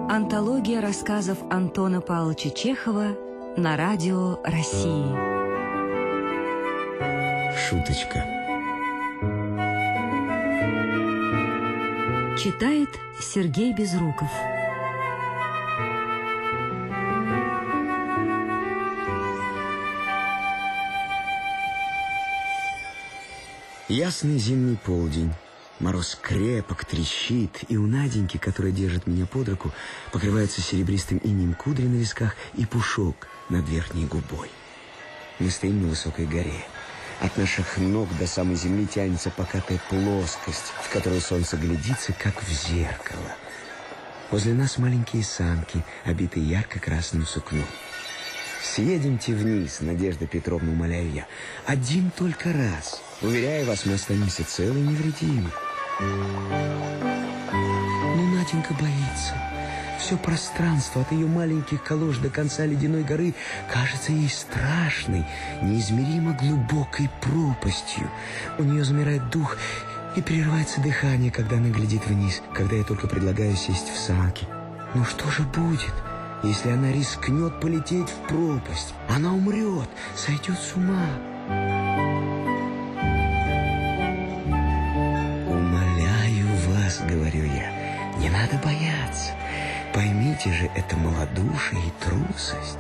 Антология рассказов Антона Павловича Чехова на радио России. Шуточка. Читает Сергей Безруков. Ясный зимний полдень. Мороз крепок, трещит, и у Наденьки, которая держит меня под руку, покрывается серебристым инеем кудри на висках и пушок над верхней губой. Мы стоим на высокой горе. От наших ног до самой земли тянется покатая плоскость, в которую солнце глядится, как в зеркало. Возле нас маленькие санки, обитые ярко-красным сукном. «Съедемте вниз, Надежда Петровна, умоляю я. Один только раз. Уверяю вас, мы останемся целы и невредимы». Но Наденька боится. Все пространство от ее маленьких колош до конца ледяной горы кажется ей страшной, неизмеримо глубокой пропастью. У нее замирает дух и прерывается дыхание, когда она глядит вниз, когда я только предлагаю сесть в санки. Но что же будет, если она рискнет полететь в пропасть? Она умрет, сойдет с ума. «Умоляю вас, — говорю я, — не надо бояться. Поймите же, это малодушие и трусость».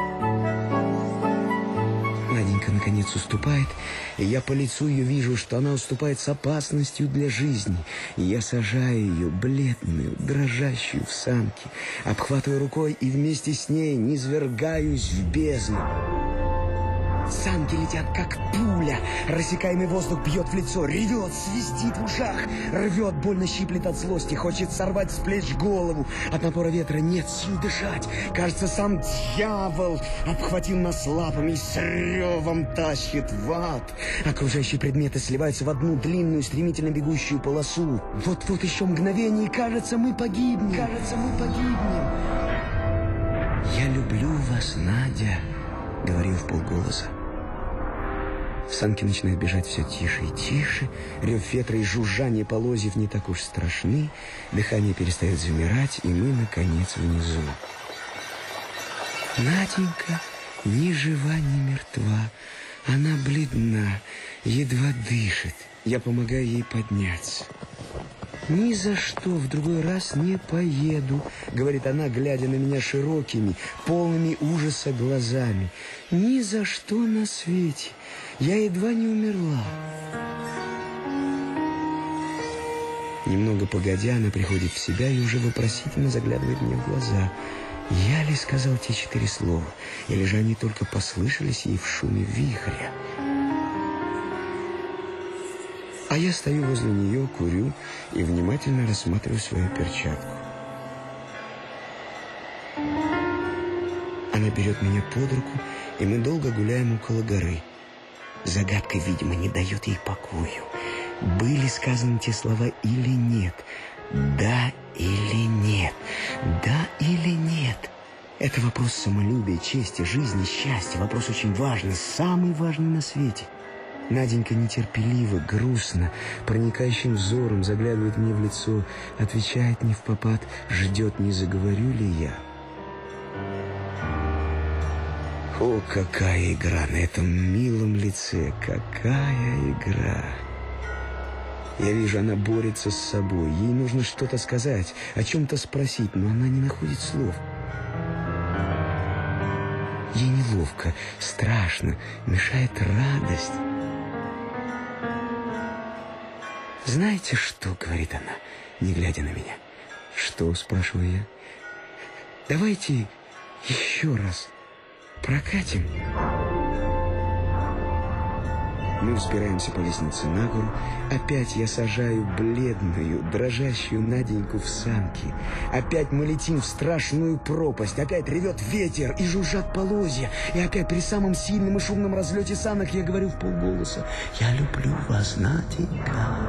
Наденька, наконец, уступает, и я по лицу ее вижу, что она уступает с опасностью для жизни. И я сажаю ее, бледную, дрожащую, в санки, обхватываю рукой и вместе с ней низвергаюсь в бездну. Санки летят, как пуля. Рассекаемый воздух бьет в лицо, ревет, свистит в ушах, рвет, больно щиплет от злости, хочет сорвать с плеч голову. От напора ветра нет сил дышать. Кажется, сам дьявол обхватил нас лапами и с ревом тащит в ад. Окружающие предметы сливаются в одну длинную, стремительно бегущую полосу. Вот-вот еще мгновение, и кажется, мы погибнем. «Я люблю вас, Надя», — говорю в полголоса. Санки начинают бежать все тише и тише. Рев ветра и жужжание полозьев не так уж страшны. Дыхание перестает замирать, и мы, наконец, внизу. Наденька ни жива, ни мертва. Она бледна, едва дышит. Я помогаю ей подняться. «Ни за что в другой раз не поеду», — говорит она, глядя на меня широкими, полными ужаса глазами. «Ни за что на свете. Я едва не умерла». Немного погодя, она приходит в себя и уже вопросительно заглядывает мне в глаза. Я ли сказал те 4 слова, или же они только послышались ей в шуме вихря? А я стою возле нее, курю и внимательно рассматриваю свою перчатку. Она берет меня под руку, и мы долго гуляем около горы. Загадка, видимо, не дает ей покою. Были сказаны те слова или нет? Да или нет? Да или нет? Это вопрос самолюбия, чести, жизни, счастья. Вопрос очень важный, самый важный на свете. Наденька нетерпеливо, грустно, проникающим взором заглядывает мне в лицо, отвечает не впопад, ждет, не заговорю ли я. О, какая игра на этом милом лице, какая игра! Я вижу, она борется с собой, ей нужно что-то сказать, о чем-то спросить, но она не находит слов. Ей неловко, страшно, мешает радость. «Знаете что?» — говорит она, не глядя на меня. «Что?» — спрашиваю я. «Давайте еще раз прокатим». Мы взбираемся по лестнице на гору. Опять я сажаю бледную, дрожащую Наденьку в санки. Опять мы летим в страшную пропасть. Опять ревет ветер и жужжат полозья. И опять при самом сильном и шумном разлете санок я говорю в полголоса: «Я люблю вас, Наденька».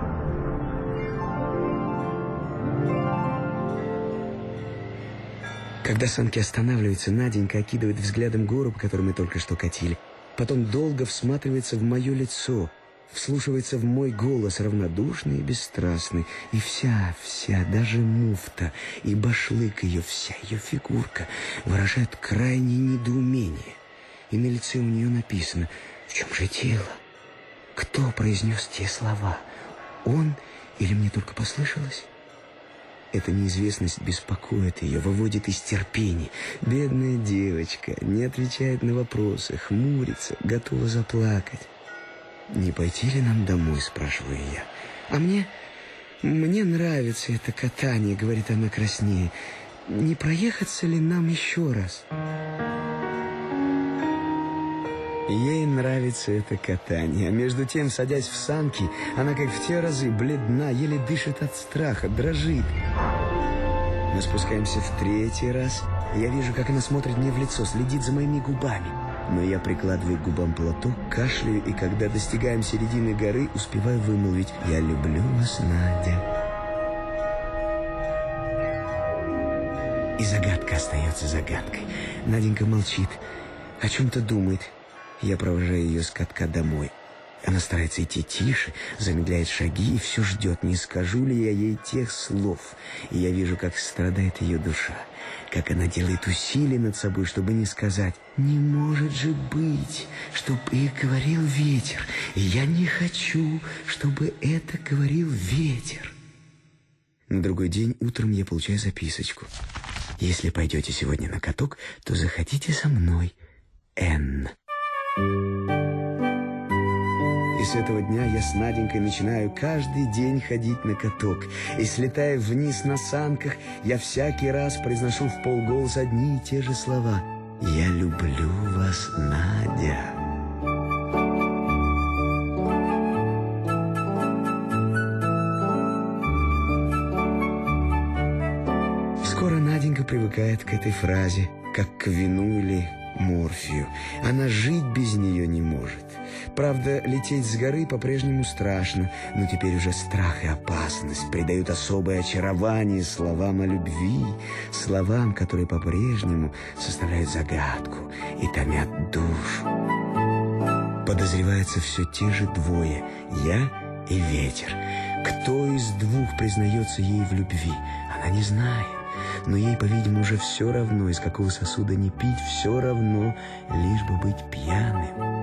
Когда санки останавливаются, Наденька окидывает взглядом гору, по которой мы только что катили. Потом долго всматривается в мое лицо, вслушивается в мой голос, равнодушный и бесстрастный. И вся, даже муфта, и башлык ее, вся ее фигурка выражает крайнее недоумение. И на лице у нее написано: в чем же дело? Кто произнес те слова? Он или мне только послышалось? Эта неизвестность беспокоит ее, выводит из терпения. Бедная девочка не отвечает на вопросы, хмурится, готова заплакать. «Не пойти ли нам домой?» – спрашиваю я. «А мне нравится это катание», – говорит она краснее. «Не проехаться ли нам еще раз?» Ей нравится это катание, а между тем, садясь в санки, она, как в те разы, бледна, еле дышит от страха, дрожит. Мы спускаемся в третий раз, и я вижу, как она смотрит мне в лицо, следит за моими губами. Но я прикладываю к губам платок, кашляю, и когда достигаем середины горы, успеваю вымолвить: «Я люблю вас, Надя». И загадка остается загадкой. Наденька молчит, о чем-то думает. Я провожаю ее с катка домой. Она старается идти тише, замедляет шаги и все ждет, не скажу ли я ей тех слов. И я вижу, как страдает ее душа, как она делает усилия над собой, чтобы не сказать: «Не может же быть, чтобы их говорил ветер, и я не хочу, чтобы это говорил ветер». На другой день утром я получаю записочку: «Если пойдете сегодня на каток, то заходите со мной, Н». И с этого дня я с Наденькой начинаю каждый день ходить на каток. И, слетая вниз на санках, я всякий раз произношу вполголоса одни и те же слова: «Я люблю вас, Надя». Скоро Наденька привыкает к этой фразе, как к вину или морфию. Она жить без нее не может. Правда, лететь с горы по-прежнему страшно, но теперь уже страх и опасность придают особое очарование словам о любви, словам, которые по-прежнему составляют загадку и томят душу. Подозреваются все те же двое — я и ветер. Кто из двух признается ей в любви, она не знает. Но ей, по-видимому, уже все равно, из какого сосуда не пить, все равно, лишь бы быть пьяным.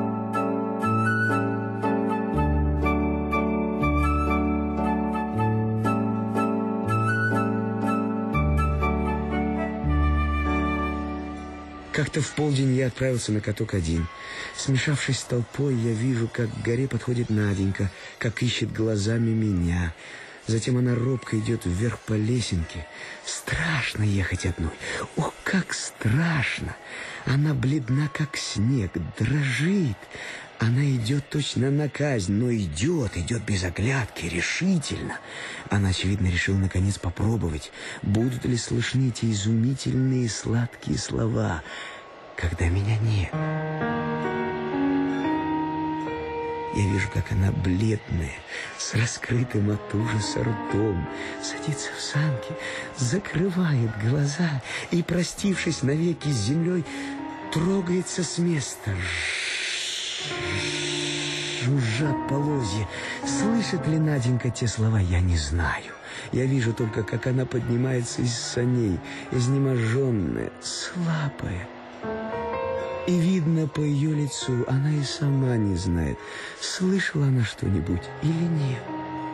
Как-то в полдень я отправился на каток один. Смешавшись с толпой, я вижу, как к горе подходит Наденька, как ищет глазами меня. Затем она робко идет вверх по лесенке. Страшно ехать одной. Ох, как страшно! Она бледна, как снег, дрожит. Она идет точно на казнь, но идет без оглядки, решительно. Она, очевидно, решила наконец попробовать, будут ли слышны эти изумительные сладкие слова, когда меня нет. Я вижу, как она бледная, с раскрытым от ужаса ртом, садится в санки, закрывает глаза и, простившись навеки с землей, трогается с места. Жужжат полозья. Слышит ли Наденька те слова, я не знаю. Я вижу только, как она поднимается из саней, изнеможенная, слабая. И видно по ее лицу, она и сама не знает, слышала она что-нибудь или нет.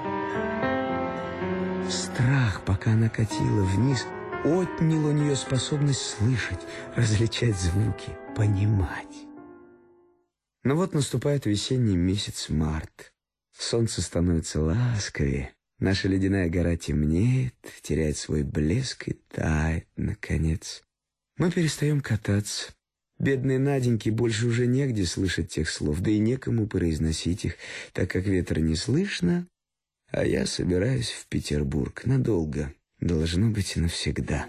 Страх, пока она катила вниз, отнял у нее способность слышать, различать звуки, понимать. Но вот наступает весенний месяц март. Солнце становится ласковее, наша ледяная гора темнеет, теряет свой блеск и тает, наконец. Мы перестаем кататься. Бедной Наденьке больше уже негде слышать тех слов, да и некому произносить их, так как ветра не слышно, а я собираюсь в Петербург надолго, должно быть, навсегда.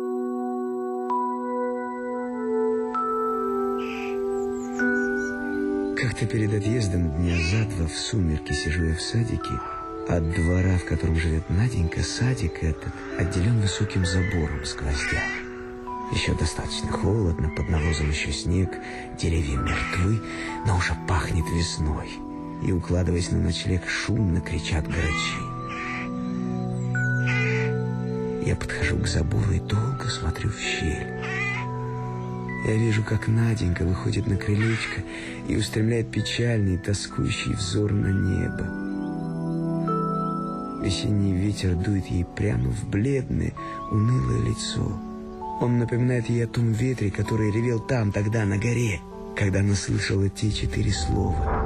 Как-то перед отъездом дня за два в сумерки сижу я в садике. От двора, в котором живет Наденька, садик этот отделен высоким забором с гвоздя. Еще достаточно холодно, под навозом еще снег, деревья мертвы, но уже пахнет весной. и, укладываясь на ночлег, шумно кричат грачи. Я подхожу к забору и долго смотрю в щель. Я вижу, как Наденька выходит на крылечко и устремляет печальный, тоскующий взор на небо. Весенний ветер дует ей прямо в бледное, унылое лицо. Он напоминает ей о том ветре, который ревел там, тогда, на горе, когда она слышала те 4 слова.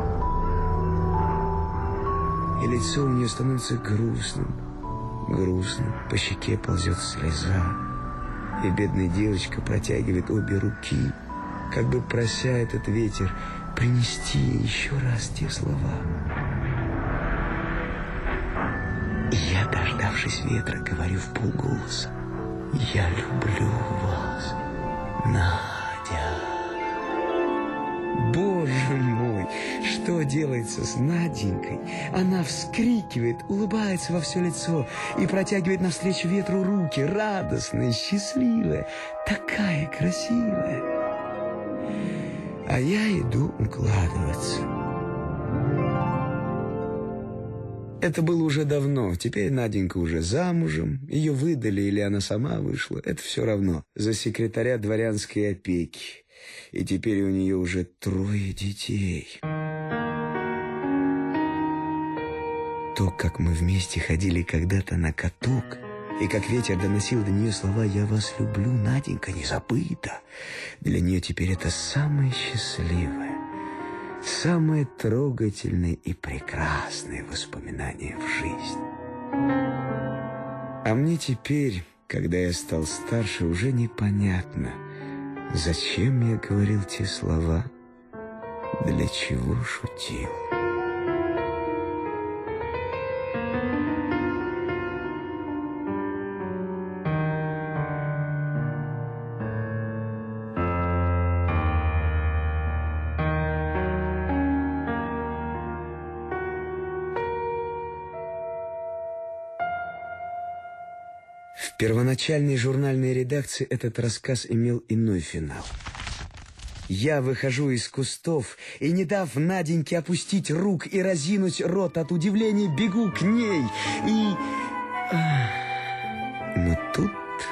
И лицо у нее становится грустным, грустным, по щеке ползет слеза. И бедная девочка протягивает обе руки, как бы прося этот ветер принести ей еще раз те слова. И я, дождавшись ветра, говорю вполголоса: «Я люблю вас, Надя». Боже мой, что делается с Наденькой? Она вскрикивает, улыбается во все лицо и протягивает навстречу ветру руки, радостная, счастливая, такая красивая. А я иду укладываться. Это было уже давно. Теперь Наденька уже замужем. Ее выдали или она сама вышла. Это все равно. За секретаря дворянской опеки. И теперь у нее уже 3 детей. То, как мы вместе ходили когда-то на каток, и как ветер доносил до нее слова «Я вас люблю», Наденька, не забыто. Для нее теперь это самое счастливое, самое трогательное и прекрасное воспоминание в жизни. А мне теперь, когда я стал старше, уже непонятно, зачем я говорил те слова, для чего шутил. В первоначальной журнальной редакции этот рассказ имел иной финал. Я выхожу из кустов и, не дав Наденьке опустить рук и разинуть рот от удивления, бегу к ней и... Но тут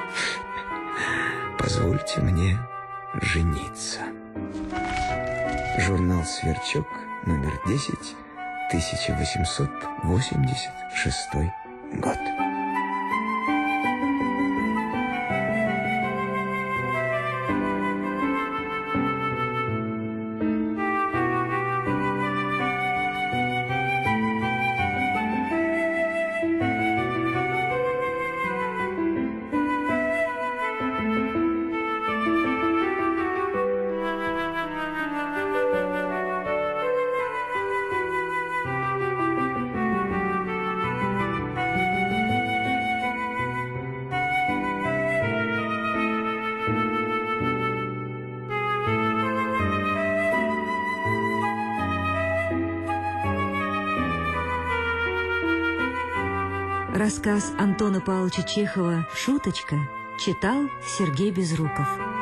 позвольте мне жениться. Журнал «Сверчок», номер 10, 1886 год. Рассказ Антона Павловича Чехова «Шуточка» читал Сергей Безруков.